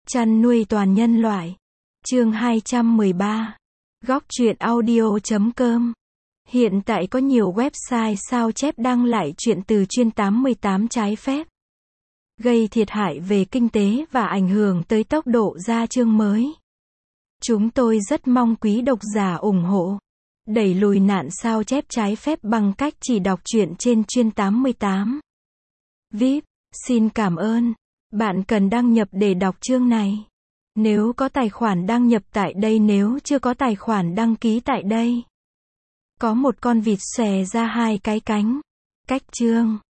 Chăn nuôi toàn nhân loại. Chương 213. Góc truyện audio.com. Hiện tại có nhiều website sao chép đăng lại truyện từ chuyên 88 trái phép, gây thiệt hại về kinh tế và ảnh hưởng tới tốc độ ra chương mới. Chúng tôi rất mong quý độc giả ủng hộ, đẩy lùi nạn sao chép trái phép bằng cách chỉ đọc truyện trên chuyên 88. VIP, xin cảm ơn. Bạn cần đăng nhập để đọc chương này. Nếu có tài khoản đăng nhập tại đây, nếu chưa có tài khoản đăng ký tại đây. Có một con vịt xòe ra hai cái cánh. Cách chương.